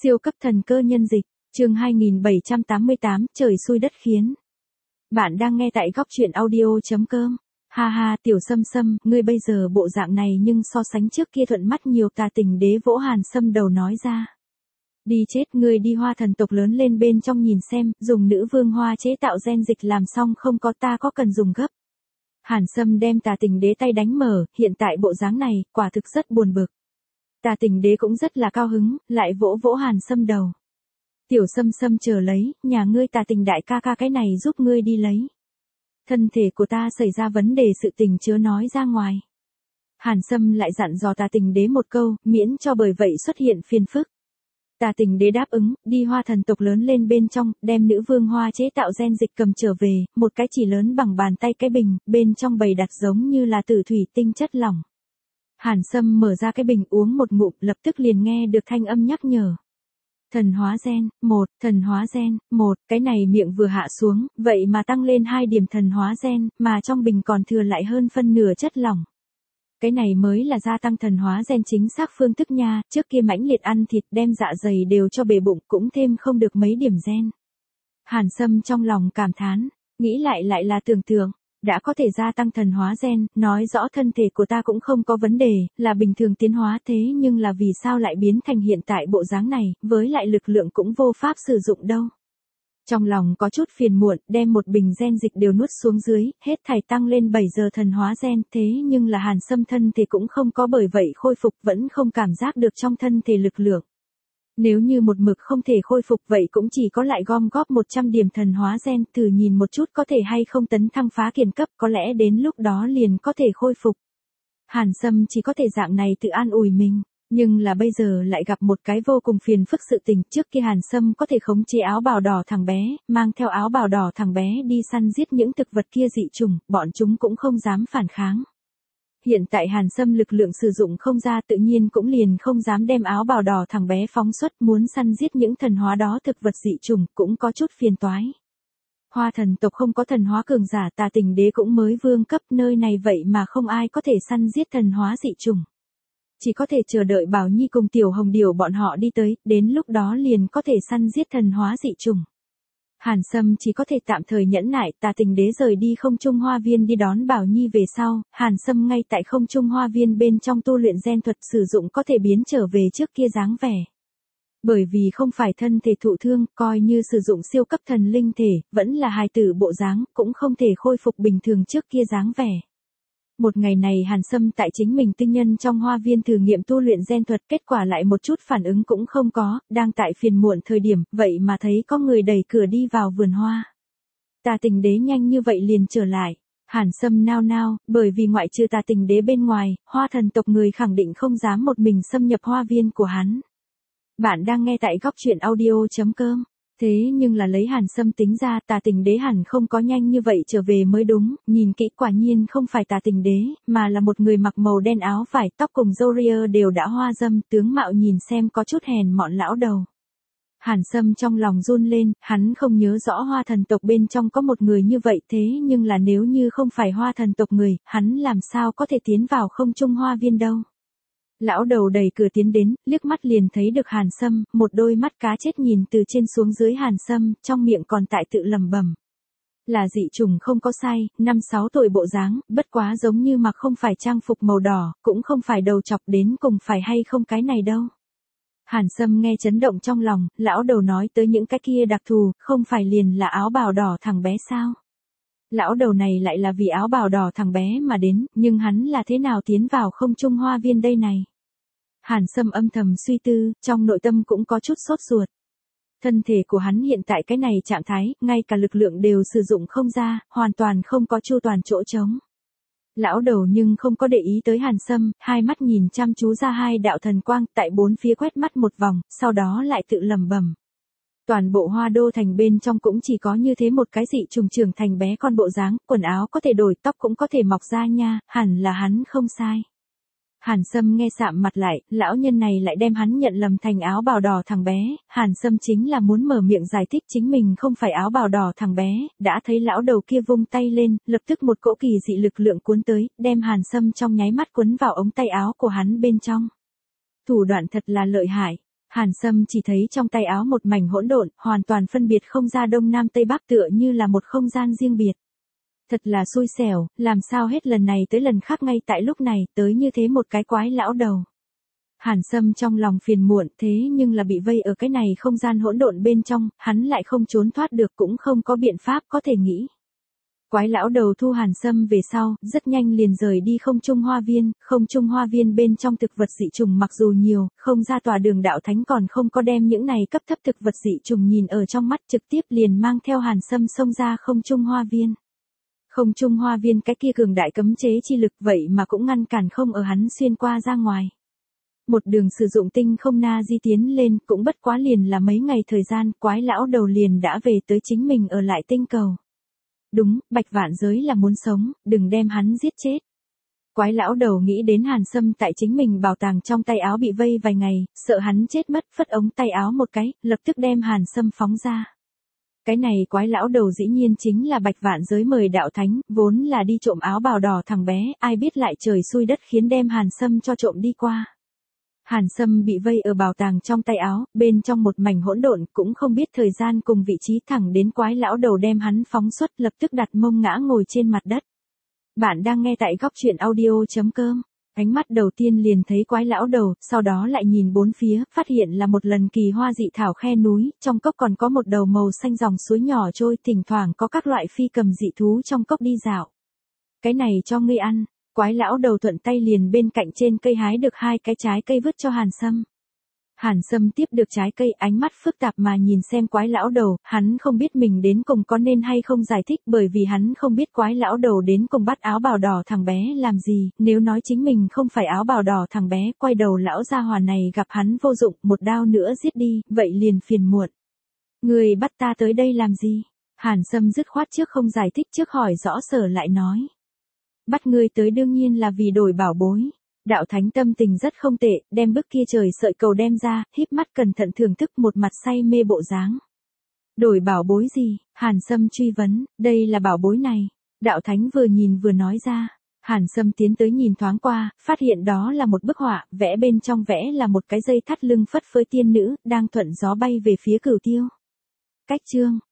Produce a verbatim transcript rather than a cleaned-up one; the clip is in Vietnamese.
Siêu cấp thần cơ nhân dịch, chương hai nghìn bảy trăm tám mươi tám, trời xui đất khiến. Bạn đang nghe tại góc truyện audio.com. Ha ha, Tiểu Sâm Sâm, ngươi bây giờ bộ dạng này nhưng so sánh trước kia thuận mắt nhiều. Tà Tình Đế vỗ Hàn Sâm đầu nói ra. Đi chết, ngươi đi Hoa thần tộc lớn lên bên trong nhìn xem, dùng nữ vương hoa chế tạo gen dịch làm xong không có, ta có cần dùng gấp. Hàn Sâm đem Tà Tình Đế tay đánh mở, hiện tại bộ dáng này, quả thực rất buồn bực. Tà Tình Đế cũng rất là cao hứng, lại vỗ vỗ Hàn Sâm đầu. Tiểu Sâm Sâm chờ lấy, nhà ngươi Tà Tình đại ca ca cái này giúp ngươi đi lấy. Thân thể của ta xảy ra vấn đề, sự tình chớ nói ra ngoài. Hàn Sâm lại dặn dò Tà Tình Đế một câu, miễn cho bởi vậy xuất hiện phiền phức. Tà Tình Đế đáp ứng, đi Hoa thần tộc lớn lên bên trong, đem nữ vương hoa chế tạo gen dịch cầm trở về, một cái chỉ lớn bằng bàn tay cái bình, bên trong bày đặt giống như là tử thủy tinh chất lỏng. Hàn Sâm mở ra cái bình uống một ngụm, lập tức liền nghe được thanh âm nhắc nhở. Thần hóa gen, một, thần hóa gen, một, cái này miệng vừa hạ xuống, vậy mà tăng lên hai điểm thần hóa gen, mà trong bình còn thừa lại hơn phân nửa chất lỏng. Cái này mới là gia tăng thần hóa gen chính xác phương thức nha, trước kia mãnh liệt ăn thịt đem dạ dày đều cho bể bụng cũng thêm không được mấy điểm gen. Hàn Sâm trong lòng cảm thán, nghĩ lại lại là tưởng tượng. Đã có thể gia tăng thần hóa gen, nói rõ thân thể của ta cũng không có vấn đề, là bình thường tiến hóa, thế nhưng là vì sao lại biến thành hiện tại bộ dáng này, với lại lực lượng cũng vô pháp sử dụng đâu. Trong lòng có chút phiền muộn, đem một bình gen dịch đều nuốt xuống dưới, hết thảy tăng lên bảy giờ thần hóa gen, thế nhưng là Hàn Sâm thân thể cũng không có bởi vậy khôi phục, vẫn không cảm giác được trong thân thể lực lượng. Nếu như một mực không thể khôi phục vậy cũng chỉ có lại gom góp một trăm điểm thần hóa gen, thử nhìn một chút có thể hay không tấn thăng phá kiền cấp, có lẽ đến lúc đó liền có thể khôi phục. Hàn Sâm chỉ có thể dạng này tự an ủi mình, nhưng là bây giờ lại gặp một cái vô cùng phiền phức sự tình. Trước kia Hàn Sâm có thể khống chế áo bào đỏ thằng bé, mang theo áo bào đỏ thằng bé đi săn giết những thực vật kia dị trùng, bọn chúng cũng không dám phản kháng. Hiện tại Hàn Sâm lực lượng sử dụng không ra, tự nhiên cũng liền không dám đem áo bào đỏ thằng bé phóng xuất, muốn săn giết những thần hóa đó thực vật dị trùng, cũng có chút phiền toái. Hoa thần tộc không có thần hóa cường giả, Tà Tình Đế cũng mới vương cấp, nơi này vậy mà không ai có thể săn giết thần hóa dị trùng. Chỉ có thể chờ đợi Bảo Nhi cùng Tiểu Hồng Điểu bọn họ đi tới, đến lúc đó liền có thể săn giết thần hóa dị trùng. Hàn Sâm chỉ có thể tạm thời nhẫn nại. Tà Tình Đế rời đi không trung hoa viên đi đón Bảo Nhi về sau, Hàn Sâm ngay tại không trung hoa viên bên trong tu luyện gen thuật, sử dụng có thể biến trở về trước kia dáng vẻ. Bởi vì không phải thân thể thụ thương, coi như sử dụng siêu cấp thần linh thể, vẫn là hài tử bộ dáng, cũng không thể khôi phục bình thường trước kia dáng vẻ. Một ngày này Hàn Sâm tại chính mình tư nhân trong hoa viên thử nghiệm tu luyện gen thuật, kết quả lại một chút phản ứng cũng không có, đang tại phiền muộn thời điểm, vậy mà thấy có người đẩy cửa đi vào vườn hoa. Tà Tình Đế nhanh như vậy liền trở lại. Hàn Sâm nao nao, bởi vì ngoại trừ Tà Tình Đế bên ngoài, Hoa thần tộc người khẳng định không dám một mình xâm nhập hoa viên của hắn. Bạn đang nghe tại góc truyện audio.com. Thế nhưng là lấy Hàn Sâm tính ra, Tà Tình Đế hẳn không có nhanh như vậy trở về mới đúng, nhìn kỹ quả nhiên không phải Tà Tình Đế, mà là một người mặc màu đen áo vải, tóc cùng râu ria đều đã hoa râm, tướng mạo nhìn xem có chút hèn mọn lão đầu. Hàn Sâm trong lòng run lên, hắn không nhớ rõ Hoa thần tộc bên trong có một người như vậy, thế nhưng là nếu như không phải Hoa thần tộc người, hắn làm sao có thể tiến vào không trung hoa viên đâu. Lão đầu đẩy cửa tiến đến, liếc mắt liền thấy được Hàn Sâm, một đôi mắt cá chết nhìn từ trên xuống dưới Hàn Sâm, trong miệng còn tại tự lẩm bẩm. Là dị trùng không có sai, năm sáu tuổi bộ dáng, bất quá giống như mặc không phải trang phục màu đỏ, cũng không phải đầu chọc, đến cùng phải hay không cái này đâu. Hàn Sâm nghe chấn động trong lòng, lão đầu nói tới những cái kia đặc thù, không phải liền là áo bào đỏ thằng bé sao? Lão đầu này lại là vì áo bào đỏ thằng bé mà đến, nhưng hắn là thế nào tiến vào không trung hoa viên đây này? Hàn Sâm âm thầm suy tư, trong nội tâm cũng có chút sốt ruột. Thân thể của hắn hiện tại cái này trạng thái, ngay cả lực lượng đều sử dụng không ra, hoàn toàn không có chu toàn chỗ trống. Lão đầu nhưng không có để ý tới Hàn Sâm, hai mắt nhìn chăm chú ra hai đạo thần quang, tại bốn phía quét mắt một vòng, sau đó lại tự lẩm bẩm. Toàn bộ Hoa Đô thành bên trong cũng chỉ có như thế một cái dị trùng trưởng thành bé con bộ dáng, quần áo có thể đổi, tóc cũng có thể mọc ra nha, hẳn là hắn không sai. Hàn Sâm nghe sạm mặt lại, lão nhân này lại đem hắn nhận lầm thành áo bào đỏ thằng bé, Hàn Sâm chính là muốn mở miệng giải thích chính mình không phải áo bào đỏ thằng bé, đã thấy lão đầu kia vung tay lên, lập tức một cỗ kỳ dị lực lượng cuốn tới, đem Hàn Sâm trong nháy mắt cuốn vào ống tay áo của hắn bên trong. Thủ đoạn thật là lợi hại. Hàn Sâm chỉ thấy trong tay áo một mảnh hỗn độn, hoàn toàn phân biệt không ra đông nam tây bắc, tựa như là một không gian riêng biệt. Thật là xui xẻo, làm sao hết lần này tới lần khác ngay tại lúc này, tới như thế một cái quái lão đầu. Hàn Sâm trong lòng phiền muộn, thế nhưng là bị vây ở cái này không gian hỗn độn bên trong, hắn lại không trốn thoát được, cũng không có biện pháp có thể nghĩ. Quái lão đầu thu Hàn Sâm về sau, rất nhanh liền rời đi không trung hoa viên, không trung hoa viên bên trong thực vật dị trùng mặc dù nhiều, không ra tòa đường đạo thánh còn không có đem những này cấp thấp thực vật dị trùng nhìn ở trong mắt, trực tiếp liền mang theo Hàn Sâm xông ra không trung hoa viên. Không trung hoa viên cái kia cường đại cấm chế chi lực vậy mà cũng ngăn cản không ở hắn xuyên qua ra ngoài. Một đường sử dụng tinh không na di tiến lên, cũng bất quá liền là mấy ngày thời gian, quái lão đầu liền đã về tới chính mình ở lại tinh cầu. Đúng, Bạch Vạn Giới là muốn sống, đừng đem hắn giết chết. Quái lão đầu nghĩ đến Hàn Sâm tại chính mình bảo tàng trong tay áo bị vây vài ngày, sợ hắn chết mất, phất ống tay áo một cái, lập tức đem Hàn Sâm phóng ra. Cái này quái lão đầu dĩ nhiên chính là Bạch Vạn Giới mời đạo thánh, vốn là đi trộm áo bào đỏ thằng bé, ai biết lại trời xui đất khiến đem Hàn Sâm cho trộm đi qua. Hàn Sâm bị vây ở bảo tàng trong tay áo, bên trong một mảnh hỗn độn, cũng không biết thời gian cùng vị trí, thẳng đến quái lão đầu đem hắn phóng xuất, lập tức đặt mông ngã ngồi trên mặt đất. Bạn đang nghe tại góc truyện audio chấm com. Ánh mắt đầu tiên liền thấy quái lão đầu, sau đó lại nhìn bốn phía, phát hiện là một lần kỳ hoa dị thảo khe núi, trong cốc còn có một đầu màu xanh dòng suối nhỏ trôi, thỉnh thoảng có các loại phi cầm dị thú trong cốc đi dạo. Cái này cho ngươi ăn. Quái lão đầu thuận tay liền bên cạnh trên cây hái được hai cái trái cây vứt cho Hàn Sâm. Hàn Sâm tiếp được trái cây, ánh mắt phức tạp mà nhìn xem quái lão đầu, hắn không biết mình đến cùng có nên hay không giải thích, bởi vì hắn không biết quái lão đầu đến cùng bắt áo bào đỏ thằng bé làm gì, nếu nói chính mình không phải áo bào đỏ thằng bé, quay đầu lão gia hỏa này gặp hắn vô dụng, một đao nữa giết đi, vậy liền phiền muộn. Người bắt ta tới đây làm gì? Hàn Sâm dứt khoát trước không giải thích, trước hỏi rõ sở lại nói. Bắt ngươi tới đương nhiên là vì đổi bảo bối. Đạo thánh tâm tình rất không tệ, đem bức kia trời sợi cầu đem ra, híp mắt cẩn thận thưởng thức một mặt say mê bộ dáng. Đổi bảo bối gì? Hàn Sâm truy vấn, đây là bảo bối này. Đạo thánh vừa nhìn vừa nói ra. Hàn Sâm tiến tới nhìn thoáng qua, phát hiện đó là một bức họa, vẽ bên trong vẽ là một cái dây thắt lưng phất phới tiên nữ, đang thuận gió bay về phía Cửu Tiêu. Cách chương,